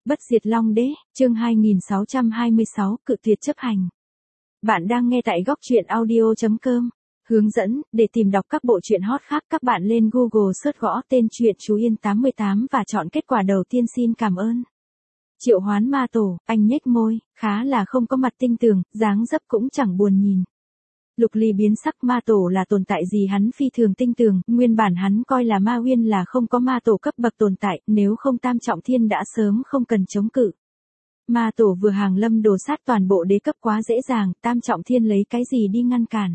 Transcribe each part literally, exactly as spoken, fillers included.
Bất diệt Long Đế, chương hai nghìn sáu trăm hai mươi sáu, cự tuyệt chấp hành. Bạn đang nghe tại góc truyện audio chấm com. Hướng dẫn, để tìm đọc các bộ truyện hot khác các bạn lên Google search gõ tên truyện Chú Yên tám mươi tám và chọn kết quả đầu tiên. Xin cảm ơn. Triệu Hoán Ma Tổ, anh nhếch môi, khá là không có mặt tinh tường, dáng dấp cũng chẳng buồn nhìn. Lục Ly biến sắc. Ma tổ là tồn tại gì hắn phi thường tinh tường, nguyên bản hắn coi là Ma Uyên là không có ma tổ cấp bậc tồn tại, nếu không Tam Trọng Thiên đã sớm không cần chống cự. Ma tổ vừa hàng lâm đồ sát toàn bộ đế cấp quá dễ dàng, Tam Trọng Thiên lấy cái gì đi ngăn cản.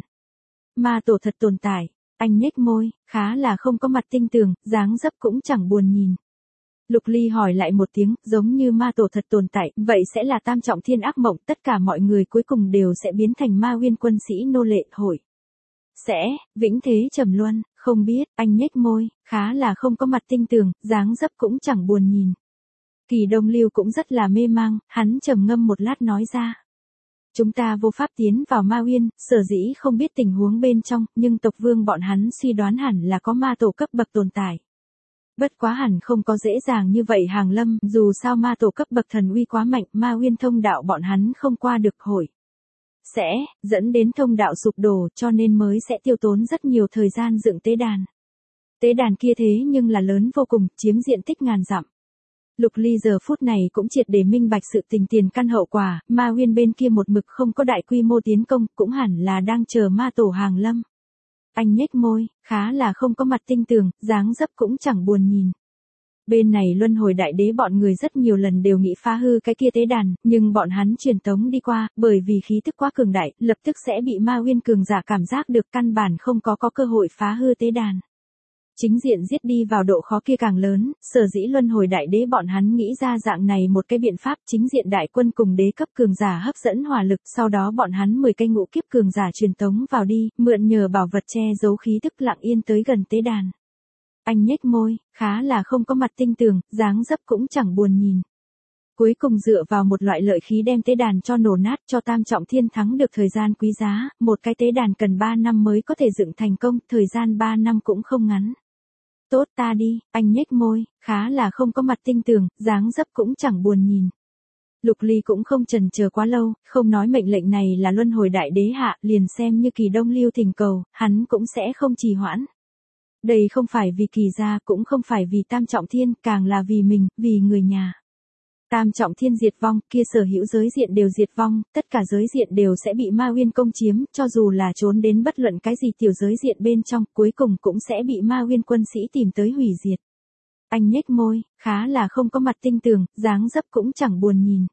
Ma tổ thật tồn tại, anh nhếch môi, khá là không có mặt tinh tường, dáng dấp cũng chẳng buồn nhìn. Lục Ly hỏi lại một tiếng, giống như ma tổ thật tồn tại, vậy sẽ là Tam Trọng Thiên ác mộng, tất cả mọi người cuối cùng đều sẽ biến thành Ma Uyên quân sĩ nô lệ, hội. Sẽ, vĩnh thế trầm luân, không biết, anh nhếch môi, khá là không có mặt tinh tường, dáng dấp cũng chẳng buồn nhìn. Kỳ Đông Lưu cũng rất là mê mang, hắn trầm ngâm một lát nói ra. Chúng ta vô pháp tiến vào Ma Uyên, sở dĩ không biết tình huống bên trong, nhưng tộc vương bọn hắn suy đoán hẳn là có ma tổ cấp bậc tồn tại. Bất quá hẳn không có dễ dàng như vậy hàng lâm, dù sao ma tổ cấp bậc thần uy quá mạnh, Ma Uyên thông đạo bọn hắn không qua được, hội. Sẽ, dẫn đến thông đạo sụp đổ, cho nên mới sẽ tiêu tốn rất nhiều thời gian dựng tế đàn. Tế đàn kia thế nhưng là lớn vô cùng, chiếm diện tích ngàn dặm. Lục Ly giờ phút này cũng triệt để minh bạch sự tình tiền căn hậu quả, Ma Uyên bên kia một mực không có đại quy mô tiến công, cũng hẳn là đang chờ ma tổ hàng lâm. Anh nhếch môi, khá là không có mặt tinh tường, dáng dấp cũng chẳng buồn nhìn. Bên này luân hồi đại đế bọn người rất nhiều lần đều nghĩ phá hư cái kia tế đàn, nhưng bọn hắn truyền tống đi qua, bởi vì khí tức quá cường đại, lập tức sẽ bị Ma Uyên cường giả cảm giác được, căn bản không có có cơ hội phá hư tế đàn. Chính diện giết đi vào độ khó kia càng lớn, sở dĩ luân hồi đại đế bọn hắn nghĩ ra dạng này một cái biện pháp, chính diện đại quân cùng đế cấp cường giả hấp dẫn hỏa lực, sau đó bọn hắn mười cây ngũ kiếp cường giả truyền tống vào đi, mượn nhờ bảo vật che giấu khí tức lặng yên tới gần tế đàn. Anh nhếch môi, khá là không có mặt tinh tường, dáng dấp cũng chẳng buồn nhìn. Cuối cùng dựa vào một loại lợi khí đem tế đàn cho nổ nát, cho Tam Trọng Thiên thắng được thời gian quý giá, một cái tế đàn cần ba năm mới có thể dựng thành công, thời gian ba năm cũng không ngắn. Tốt ta đi, anh nhếch môi, khá là không có mặt tinh tường, dáng dấp cũng chẳng buồn nhìn. Lục Ly cũng không chần chờ quá lâu, không nói mệnh lệnh này là luân hồi đại đế hạ, liền xem như Kỳ Đông Lưu thỉnh cầu, hắn cũng sẽ không trì hoãn. Đây không phải vì Kỳ gia, cũng không phải vì Tam Trọng Thiên, càng là vì mình, vì người nhà. Tam Trọng Thiên diệt vong, kia sở hữu giới diện đều diệt vong, tất cả giới diện đều sẽ bị Ma Uyên công chiếm, cho dù là trốn đến bất luận cái gì tiểu giới diện bên trong, cuối cùng cũng sẽ bị Ma Uyên quân sĩ tìm tới hủy diệt. Anh nhếch môi, khá là không có mặt tinh tường, dáng dấp cũng chẳng buồn nhìn.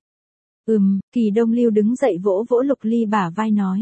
Ừm, Kỳ Đông Lưu đứng dậy vỗ vỗ Lục Ly bả vai nói.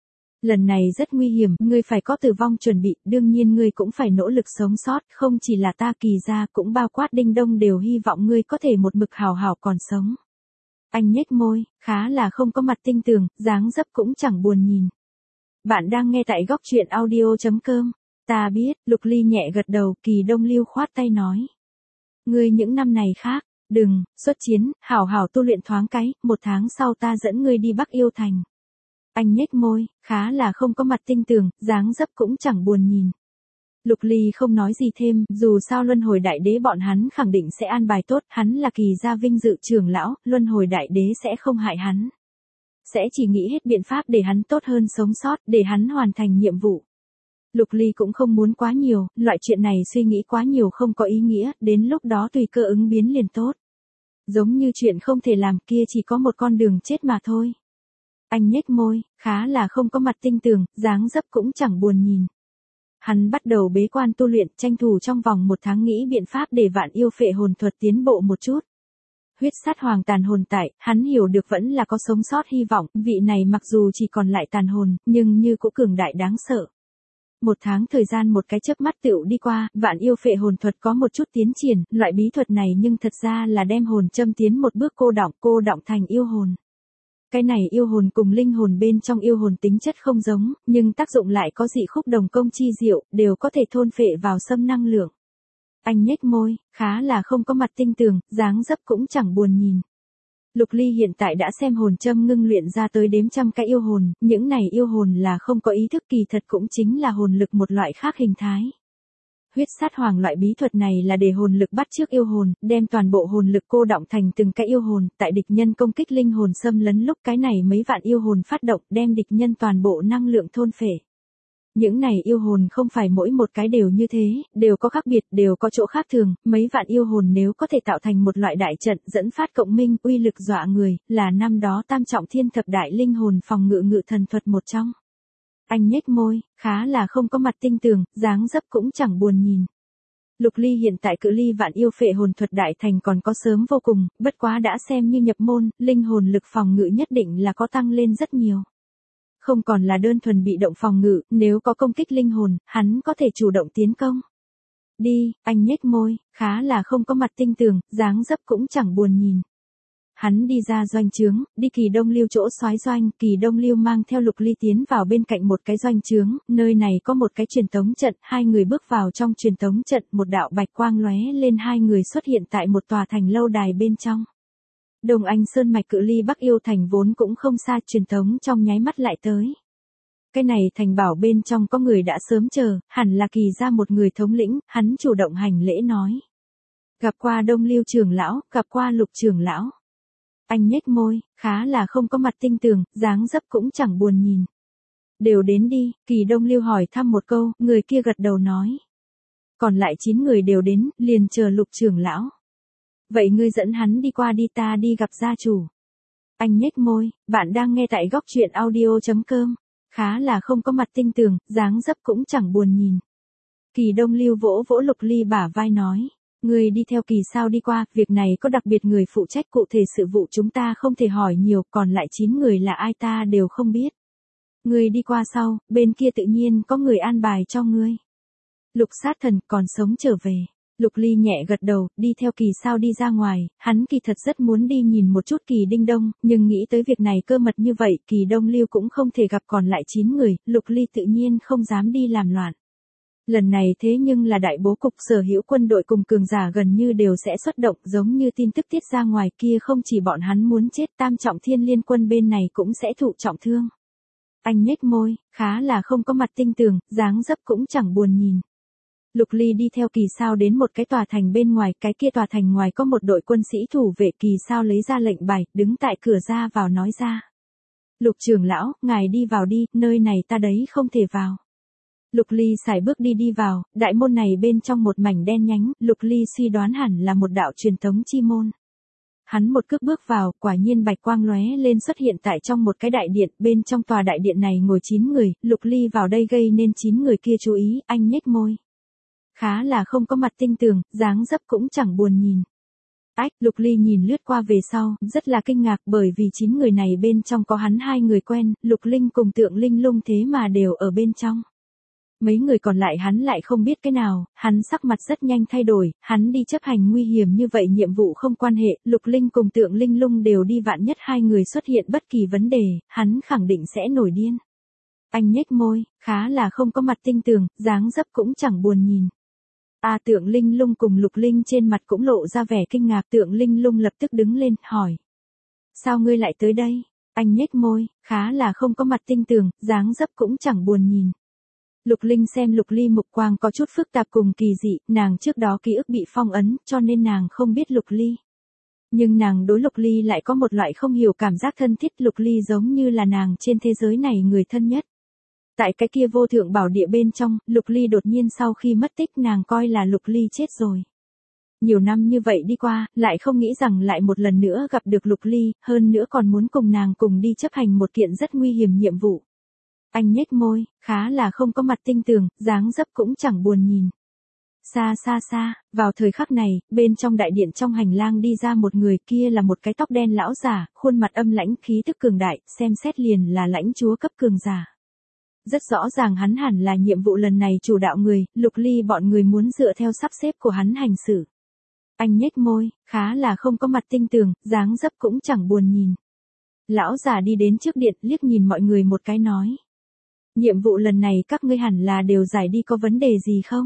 Lần này rất nguy hiểm, ngươi phải có tử vong chuẩn bị, đương nhiên ngươi cũng phải nỗ lực sống sót, không chỉ là ta Kỳ gia, cũng bao quát Đinh Đông đều hy vọng ngươi có thể một mực hào hào còn sống. Anh nhếch môi, khá là không có mặt tinh tường, dáng dấp cũng chẳng buồn nhìn. Bạn đang nghe tại góc truyện audio chấm com. Ta biết, Lục Ly nhẹ gật đầu, Kỳ Đông Lưu khoát tay nói. Ngươi những năm này khác, đừng, xuất chiến, hảo hảo tu luyện thoáng cái, một tháng sau ta dẫn ngươi đi Bắc Yêu Thành. Anh nhếch môi, khá là không có mặt tinh tường, dáng dấp cũng chẳng buồn nhìn. Lục Ly không nói gì thêm, dù sao luân hồi đại đế bọn hắn khẳng định sẽ an bài tốt, hắn là Kỳ gia vinh dự trưởng lão, luân hồi đại đế sẽ không hại hắn. Sẽ chỉ nghĩ hết biện pháp để hắn tốt hơn sống sót, để hắn hoàn thành nhiệm vụ. Lục Ly cũng không muốn quá nhiều, loại chuyện này suy nghĩ quá nhiều không có ý nghĩa, đến lúc đó tùy cơ ứng biến liền tốt. Giống như chuyện không thể làm kia chỉ có một con đường chết mà thôi. Anh nhếch môi, khá là không có mặt tinh tường, dáng dấp cũng chẳng buồn nhìn. Hắn bắt đầu bế quan tu luyện, tranh thủ trong vòng một tháng nghĩ biện pháp để vạn yêu phệ hồn thuật tiến bộ một chút. Huyết sát hoàng tàn hồn tại, hắn hiểu được vẫn là có sống sót hy vọng, vị này mặc dù chỉ còn lại tàn hồn, nhưng như cũng cường đại đáng sợ. Một tháng thời gian một cái chớp mắt tựu đi qua, vạn yêu phệ hồn thuật có một chút tiến triển, loại bí thuật này nhưng thật ra là đem hồn châm tiến một bước cô đọng, cô đọng thành yêu hồn. Cái này yêu hồn cùng linh hồn bên trong yêu hồn tính chất không giống, nhưng tác dụng lại có dị khúc đồng công chi diệu, đều có thể thôn phệ vào xâm năng lượng. Anh nhếch môi, khá là không có mặt tinh tường, dáng dấp cũng chẳng buồn nhìn. Lục Ly hiện tại đã xem hồn châm ngưng luyện ra tới đếm trăm cái yêu hồn, những này yêu hồn là không có ý thức, kỳ thật cũng chính là hồn lực một loại khác hình thái. huyết sát hoàng loại bí thuật này là để hồn lực bắt chước yêu hồn, đem toàn bộ hồn lực cô đọng thành từng cái yêu hồn, tại địch nhân công kích linh hồn xâm lấn lúc cái này mấy vạn yêu hồn phát động đem địch nhân toàn bộ năng lượng thôn phệ. Những này yêu hồn không phải mỗi một cái đều như thế, đều có khác biệt, đều có chỗ khác thường, mấy vạn yêu hồn nếu có thể tạo thành một loại đại trận dẫn phát cộng minh, uy lực dọa người, là năm đó tam trọng thiên thập đại linh hồn phòng ngự ngự thần thuật một trong. Anh nhếch môi, khá là không có mặt tinh tường, dáng dấp cũng chẳng buồn nhìn. Lục Ly hiện tại cự ly vạn yêu phệ hồn thuật đại thành còn có sớm vô cùng, bất quá đã xem như nhập môn, linh hồn lực phòng ngự nhất định là có tăng lên rất nhiều. Không còn là đơn thuần bị động phòng ngự, nếu có công kích linh hồn, hắn có thể chủ động tiến công. Đi, anh nhếch môi, khá là không có mặt tinh tường, dáng dấp cũng chẳng buồn nhìn. Hắn đi ra doanh trướng, đi Kỳ Đông Lưu chỗ soái doanh, Kỳ Đông Lưu mang theo Lục Ly tiến vào bên cạnh một cái doanh trướng, nơi này có một cái truyền tống trận, hai người bước vào trong truyền tống trận, một đạo bạch quang lóe lên hai người xuất hiện tại một tòa thành lâu đài bên trong. Đồng Anh Sơn mạch cự ly Bắc Yêu thành vốn cũng không xa, truyền tống trong nháy mắt lại tới. Cái này thành bảo bên trong có người đã sớm chờ, hẳn là Kỳ ra một người thống lĩnh, hắn chủ động hành lễ nói. Gặp qua Đông Lưu trưởng lão, gặp qua Lục trưởng lão. Anh nhếch môi, khá là không có mặt tinh tường, dáng dấp cũng chẳng buồn nhìn. Đều đến đi, Kỳ Đông Lưu hỏi thăm một câu, người kia gật đầu nói. Còn lại chín người đều đến, liền chờ Lục trưởng lão. Vậy ngươi dẫn hắn đi qua đi, ta đi gặp gia chủ. Anh nhếch môi, bạn đang nghe tại góc truyện audio chấm com. Khá là không có mặt tinh tường, dáng dấp cũng chẳng buồn nhìn. Kỳ Đông Lưu vỗ vỗ Lục Ly bả vai nói. Người đi theo Kỳ sao đi qua, việc này có đặc biệt người phụ trách, cụ thể sự vụ chúng ta không thể hỏi nhiều, còn lại chín người là ai ta đều không biết. Người đi qua sau, bên kia tự nhiên có người an bài cho ngươi. Lục sát thần còn sống trở về. Lục Ly nhẹ gật đầu, đi theo Kỳ sao đi ra ngoài, hắn kỳ thật rất muốn đi nhìn một chút Kỳ Đinh Đông, nhưng nghĩ tới việc này cơ mật như vậy, Kỳ Đông Lưu cũng không thể gặp còn lại chín người, Lục Ly tự nhiên không dám đi làm loạn. Lần này thế nhưng là đại bố cục, sở hữu quân đội cùng cường giả gần như đều sẽ xuất động, giống như tin tức tiết ra ngoài kia không chỉ bọn hắn muốn chết, tam trọng thiên liên quân bên này cũng sẽ thụ trọng thương. Anh nhếch môi, khá là không có mặt tinh tường, dáng dấp cũng chẳng buồn nhìn. Lục Ly đi theo Kỳ sao đến một cái tòa thành bên ngoài, cái kia tòa thành ngoài có một đội quân sĩ thủ vệ, Kỳ sao lấy ra lệnh bài, đứng tại cửa ra vào nói ra. Lục trưởng lão, ngài đi vào đi, nơi này ta đấy không thể vào. Lục Ly sải bước đi đi vào, đại môn này bên trong một mảnh đen nhánh, Lục Ly suy đoán hẳn là một đạo truyền tống chi môn. Hắn một cước bước vào, quả nhiên bạch quang lóe lên xuất hiện tại trong một cái đại điện, bên trong tòa đại điện này ngồi chín người, Lục Ly vào đây gây nên chín người kia chú ý, anh nhếch môi. Khá là không có mặt tinh tường, dáng dấp cũng chẳng buồn nhìn. Ách, Lục Ly nhìn lướt qua về sau, rất là kinh ngạc bởi vì chín người này bên trong có hắn hai người quen, Lục Linh cùng Tượng Linh Lung thế mà đều ở bên trong. Mấy người còn lại hắn lại không biết cái nào, hắn sắc mặt rất nhanh thay đổi, hắn đi chấp hành nguy hiểm như vậy nhiệm vụ không quan hệ, Lục Linh cùng Tượng Linh Lung đều đi, vạn nhất hai người xuất hiện bất kỳ vấn đề, hắn khẳng định sẽ nổi điên. Anh nhếch môi, khá là không có mặt tinh tường, dáng dấp cũng chẳng buồn nhìn. A Tượng Linh Lung cùng Lục Linh trên mặt cũng lộ ra vẻ kinh ngạc, Tượng Linh Lung lập tức đứng lên, hỏi. Sao ngươi lại tới đây? Anh nhếch môi, khá là không có mặt tinh tường, dáng dấp cũng chẳng buồn nhìn. Lục Linh xem Lục Ly mục quang có chút phức tạp cùng kỳ dị, nàng trước đó ký ức bị phong ấn, cho nên nàng không biết Lục Ly. Nhưng nàng đối Lục Ly lại có một loại không hiểu cảm giác thân thiết, Lục Ly giống như là nàng trên thế giới này người thân nhất. Tại cái kia vô thượng bảo địa bên trong, Lục Ly đột nhiên sau khi mất tích nàng coi là Lục Ly chết rồi. Nhiều năm như vậy đi qua, lại không nghĩ rằng lại một lần nữa gặp được Lục Ly, hơn nữa còn muốn cùng nàng cùng đi chấp hành một kiện rất nguy hiểm nhiệm vụ. Anh nhếch môi, khá là không có mặt tinh tường, dáng dấp cũng chẳng buồn nhìn. Xa xa xa, vào thời khắc này, bên trong đại điện trong hành lang đi ra một người, kia là một cái tóc đen lão giả, khuôn mặt âm lãnh, khí tức cường đại, xem xét liền là lãnh chúa cấp cường giả. Rất rõ ràng hắn hẳn là nhiệm vụ lần này chủ đạo người, Lục Ly bọn người muốn dựa theo sắp xếp của hắn hành xử. Anh nhếch môi, khá là không có mặt tinh tường, dáng dấp cũng chẳng buồn nhìn. Lão già đi đến trước điện, liếc nhìn mọi người một cái nói. Nhiệm vụ lần này các ngươi hẳn là đều giải đi, có vấn đề gì không?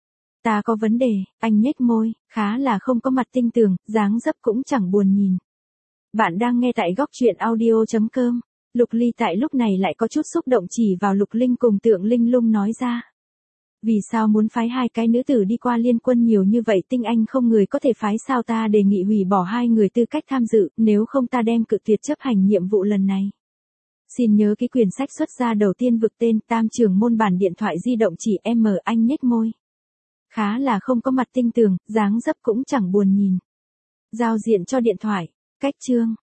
Ta có vấn đề, anh nhếch môi, khá là không có mặt tinh tường, dáng dấp cũng chẳng buồn nhìn. Bạn đang nghe tại góc truyện audio chấm com. Lục Ly tại lúc này lại có chút xúc động chỉ vào Lục Linh cùng Tượng Linh Lung nói ra. Vì sao muốn phái hai cái nữ tử đi qua liên quân nhiều như vậy, tinh anh không người có thể phái sao? Ta đề nghị hủy bỏ hai người tư cách tham dự, nếu không ta đem cự tuyệt chấp hành nhiệm vụ lần này. Xin nhớ ký quyển sách xuất ra đầu tiên vực tên Tam Trưởng môn bản điện thoại di động chỉ em. Anh nhếch môi. Khá là không có mặt tinh tường, dáng dấp cũng chẳng buồn nhìn. Giao diện cho điện thoại. Cách chương.